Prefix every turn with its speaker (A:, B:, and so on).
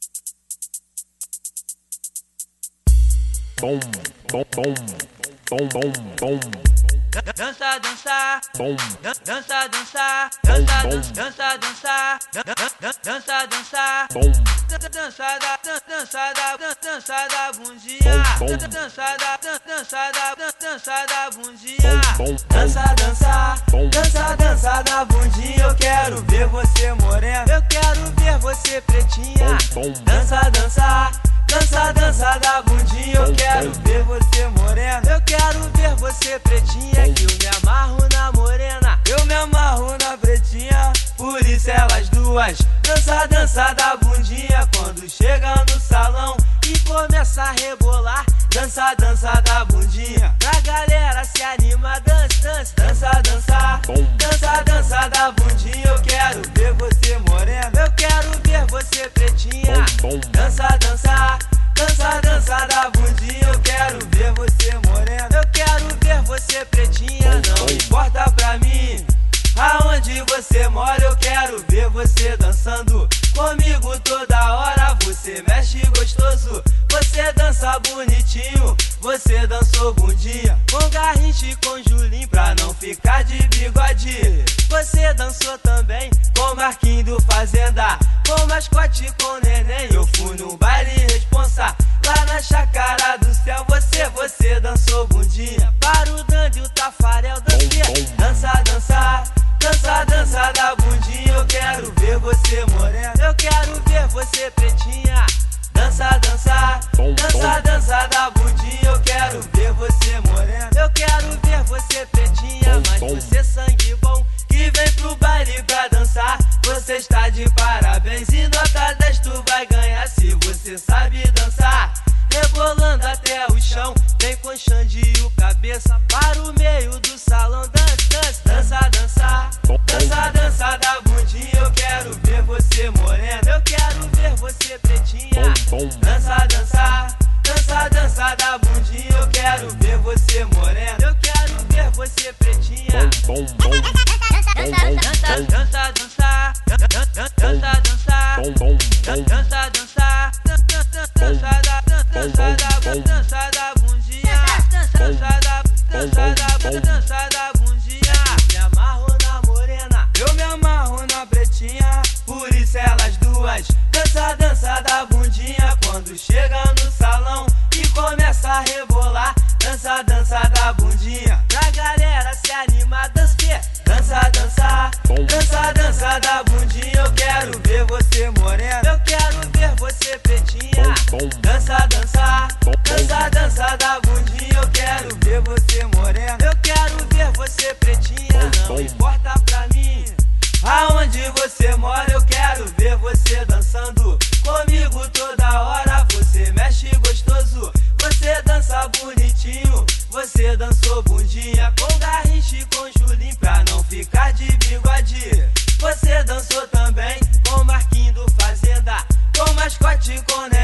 A: Bom, bom, bom, bom, bom, bom.
B: Dança, dança,
A: Bom,
B: dança, dança, dança, dança, dança, dança, dança,
A: bom,
B: dança da bundinha, dança da bundinha,
A: bom,
B: dança, dança da bundinha. Eu quero ver você morena, eu quero ver você pretinha.
A: bom,
B: Dança, dança, dança da bundinha. Eu quero ver você morena, eu quero ver você pretinha. Que eu me amarro na morena, eu me amarro na pretinha. Por isso elas duas dança da bundinha. Quando chega no salão e começa a rebolar, dança da bundinha. Pra galera se anima, dança da bundinha. Eu quero ver você morena, eu quero ver você pretinha. Dança da bundinha. Eu quero ver você morena, eu quero ver você pretinha. Não importa pra mim aonde você mora, eu quero ver você dançando comigo toda hora. Você mexe gostoso, você dança bonitinho, você dançou bundinha com Garrincha e com Julinho pra não ficar de bigode. Você dançou também com Marquinho do Fazenda, com Mascote e com Neném. Eu fui no baile responsa lá na Chácara do Céu. Você dançou bundinha para o Dandy e o Tafarel. Dança da bundinha. Eu quero ver você morena, eu quero ver você pretinha. Dança da bundinha. Eu quero ver você morena, eu quero ver você pretinha. Mas você sangue bom que vem pro baile pra dançar, você está de parabéns e nota 10 tu vai ganhar se você sabe dançar. Rebolando até o chão, vem com Xande e o cabeça para o meio do salão. Dança da bundinha. Eu quero ver você morena, eu quero ver você pretinha. Dança da bundinha. Eu quero ver você morena, eu quero ver você pretinha. Dança da bundinha, dança da bundinha. Me amarro na morena, eu me amarro na pretinha. Por isso elas duas dança da bundinha. Quando chega no salão e começa a rebolar, dança da bundinha. Pra galera se anima, dança da bundinha. Eu quero ver você morena, eu quero ver você pretinha. Dança da bundinha. Eu quero ver você morena, eu quero ver você pretinha. Não importa pra mim aonde você mora, eu quero ver você dançando comigo toda hora. Você mexe gostoso, você dança bonitinho, você dançou bundinha com Garrincha e com Julinho pra não ficar de bigode. Você dançou também com Marquinho do Fazenda, com Mascote e com Neném.